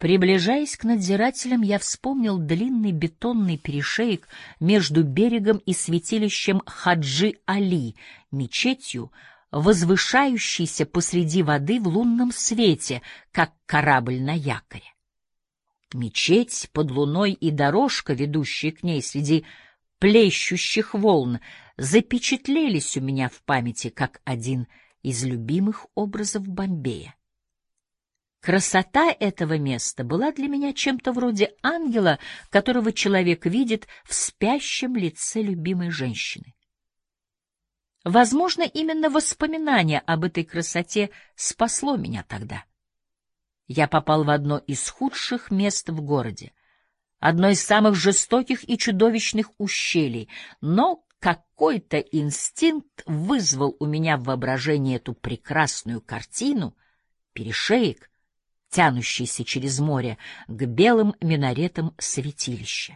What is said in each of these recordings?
Приближаясь к надзирателям, я вспомнил длинный бетонный перешеек между берегом и святилищем Хаджи Али, мечетью, возвышающейся посреди воды в лунном свете, как корабль на якоре. Мечеть под луной и дорожка, ведущая к ней среди плещущих волн, запечатлелись у меня в памяти как один из любимых образов Бомбея. Красота этого места была для меня чем-то вроде ангела, которого человек видит в спящем лице любимой женщины. Возможно, именно воспоминание об этой красоте спасло меня тогда. Я попал в одно из худших мест в городе, одно из самых жестоких и чудовищных ущелий, но какой-то инстинкт вызвал у меня в воображении эту прекрасную картину, перешеек, тянущийся через море к белым минаретам святилища.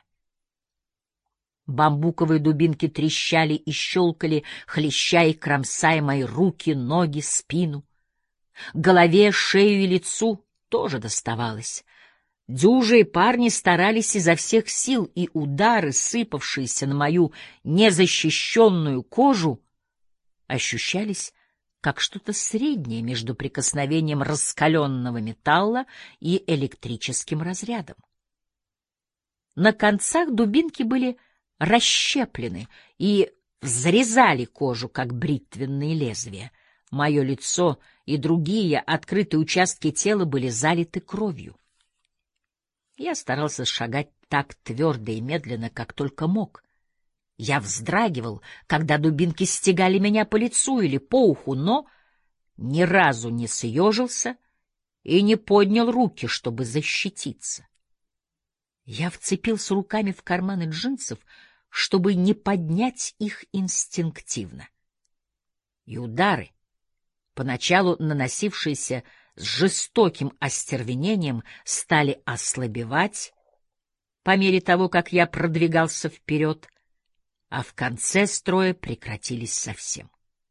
Бамбуковые дубинки трещали и щелкали, хлеща и кромсая мои руки, ноги, спину. Голове, шею и лицу тоже доставалось. Дюжи и парни старались изо всех сил, и удары, сыпавшиеся на мою незащищенную кожу, ощущались как что-то среднее между прикосновением раскаленного металла и электрическим разрядом. На концах дубинки были расщеплены и взрезали кожу, как бритвенные лезвия. Мое лицо и другие открытые участки тела были залиты кровью. Я старался шагать так твердо и медленно, как только мог. Я вздрагивал, когда дубинки стегали меня по лицу или по уху, но ни разу не съежился и не поднял руки, чтобы защититься. Я вцепился руками в карманы джинсов, чтобы не поднять их инстинктивно. И удары, поначалу наносившиеся с жестоким остервенением, стали ослабевать по мере того, как я продвигался вперед, а в конце строя прекратились совсем.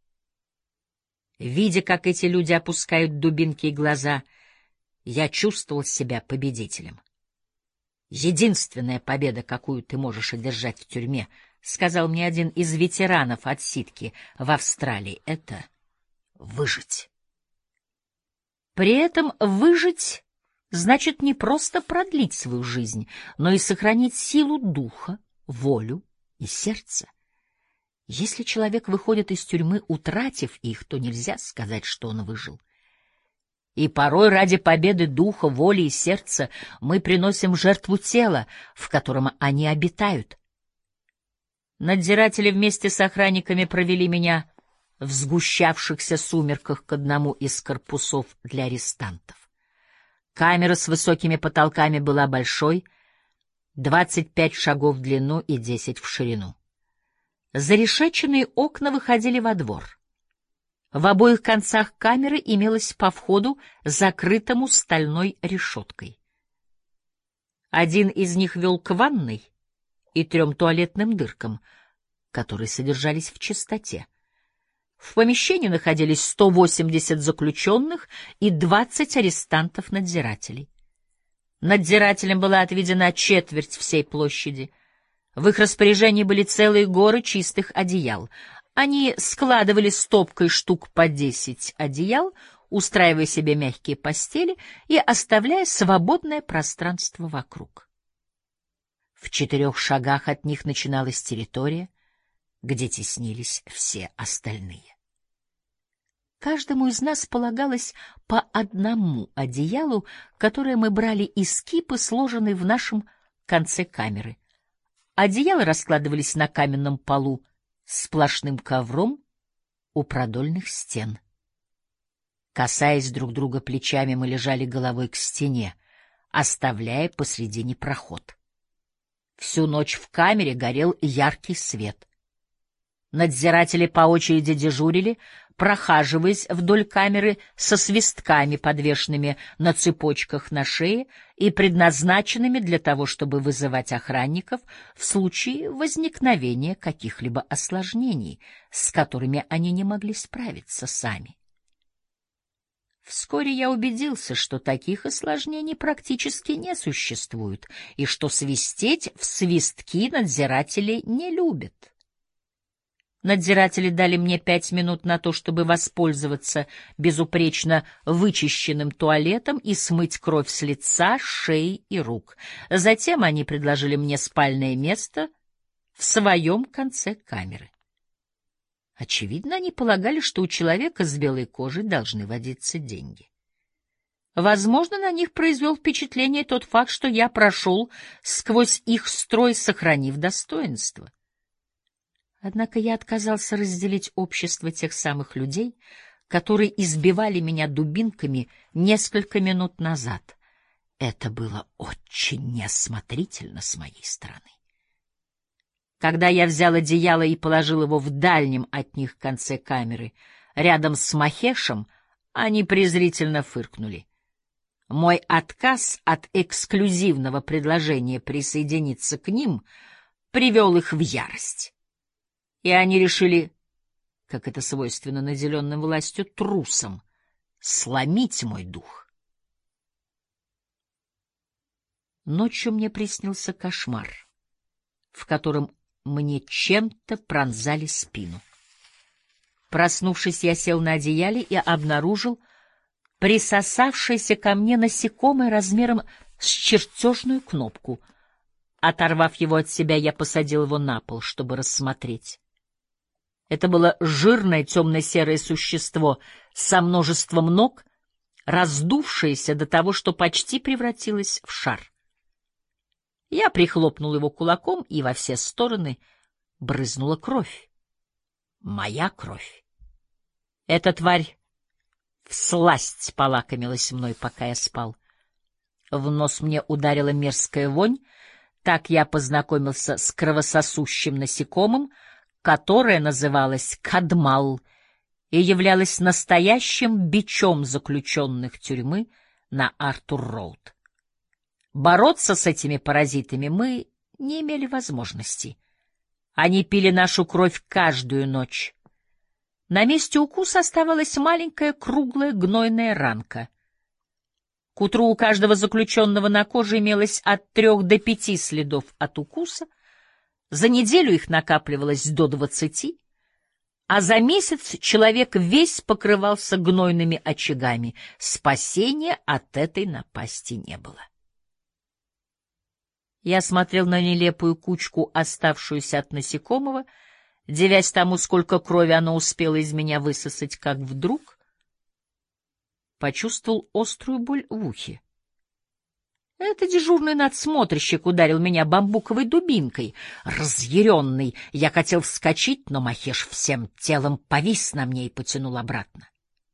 Видя, как эти люди опускают дубинки и глаза, я чувствовал себя победителем. «Единственная победа, какую ты можешь одержать в тюрьме, — сказал мне один из ветеранов отсидки в Австралии, — это выжить». При этом выжить значит не просто продлить свою жизнь, но и сохранить силу духа, волю и сердце. Если человек выходит из тюрьмы, утратив их, то нельзя сказать, что он выжил. И порой ради победы духа, воли и сердца мы приносим жертву тела, в котором они обитают. Надзиратели вместе с охранниками провели меня в сгущавшихся сумерках к одному из корпусов для арестантов. Камера с высокими потолками была большой, 25 шагов в длину и 10 в ширину. Зарешеченные окна выходили во двор. В обоих концах камеры имелось по входу, закрытому стальной решеткой. Один из них вел к ванной и 3 туалетным дыркам, которые содержались в чистоте. В помещении находились 180 заключенных и 20 арестантов-надзирателей. Надзирателям была отведена четверть всей площади. В их распоряжении были целые горы чистых одеял. Они складывали стопкой штук по 10 одеял, устраивая себе мягкие постели и оставляя свободное пространство вокруг. В 4 шагах от них начиналась территория, где теснились все остальные. Каждому из нас полагалось по одному одеялу, которое мы брали из кипы, сложенной в нашем конце камеры. Одеяла раскладывались на каменном полу сплошным ковром у продольных стен. Касаясь друг друга плечами, мы лежали головой к стене, оставляя посредине проход. Всю ночь в камере горел яркий свет. Надзиратели по очереди дежурили, прохаживаясь вдоль камеры со свистками, подвешенными на цепочках на шее и предназначенными для того, чтобы вызывать охранников в случае возникновения каких-либо осложнений, с которыми они не могли справиться сами. Вскоре я убедился, что таких осложнений практически не существует, и что свистеть в свистки надзиратели не любят. Надзиратели дали мне 5 минут на то, чтобы воспользоваться безупречно вычищенным туалетом и смыть кровь с лица, шеи и рук. Затем они предложили мне спальное место в своем конце камеры. Очевидно, они полагали, что у человека с белой кожей должны водиться деньги. Возможно, на них произвел впечатление тот факт, что я прошел сквозь их строй, сохранив достоинство. Однако я отказался разделить общество тех самых людей, которые избивали меня дубинками несколько минут назад. Это было очень неосмотрительно с моей стороны. Когда я взял одеяло и положил его в дальнем от них конце камеры, рядом с Махешем, они презрительно фыркнули. Мой отказ от эксклюзивного предложения присоединиться к ним привел их в ярость. И они решили, как это свойственно наделенным властью трусам, сломить мой дух. Ночью мне приснился кошмар, в котором мне чем-то пронзали спину. Проснувшись, я сел на одеяле и обнаружил присосавшееся ко мне насекомое размером с чертежную кнопку. Оторвав его от себя, я посадил его на пол, чтобы рассмотреть. Это было жирное темно-серое существо со множеством ног, раздувшееся до того, что почти превратилось в шар. Я прихлопнул его кулаком, и во все стороны брызнула кровь. Моя кровь. Эта тварь всласть полакомилась мной, пока я спал. В нос мне ударила мерзкая вонь. Так я познакомился с кровососущим насекомым, которое называлось кадмал и являлось настоящим бичом заключенных тюрьмы на Артур-Роуд. Бороться с этими паразитами мы не имели возможности. Они пили нашу кровь каждую ночь. На месте укуса оставалась маленькая круглая гнойная ранка. К утру у каждого заключенного на коже имелось от 3 до 5 следов от укуса, за неделю их накапливалось до 20, а за месяц человек весь покрывался гнойными очагами. Спасения от этой напасти не было. Я смотрел на нелепую кучку, оставшуюся от насекомого, дивясь тому, сколько крови оно успело из меня высосать, как вдруг почувствовал острую боль в ухе. Это дежурный надсмотрщик ударил меня бамбуковой дубинкой. Разъяренный, я хотел вскочить, но Махеш всем телом повис на мне и потянул обратно.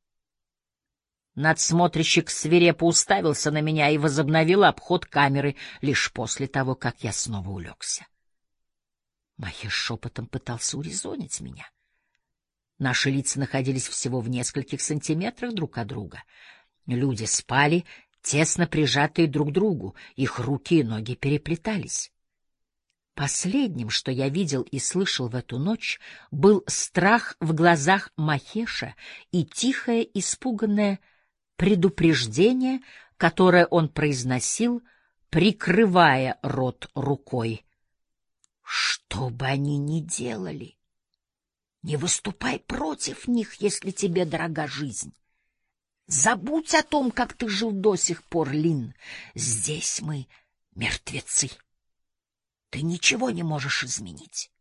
Надсмотрщик свирепо уставился на меня и возобновил обход камеры лишь после того, как я снова улегся. Махеш шепотом пытался урезонить меня. Наши лица находились всего в нескольких сантиметрах друг от друга. Люди спали, тесно прижатые друг к другу, их руки и ноги переплетались. Последним, что я видел и слышал в эту ночь, был страх в глазах Махеша и тихое, испуганное предупреждение, которое он произносил, прикрывая рот рукой. Что бы они ни делали, не выступай против них, если тебе дорога жизнь. Забудь о том, как ты жил до сих пор, Лин. Здесь мы мертвецы. Ты ничего не можешь изменить.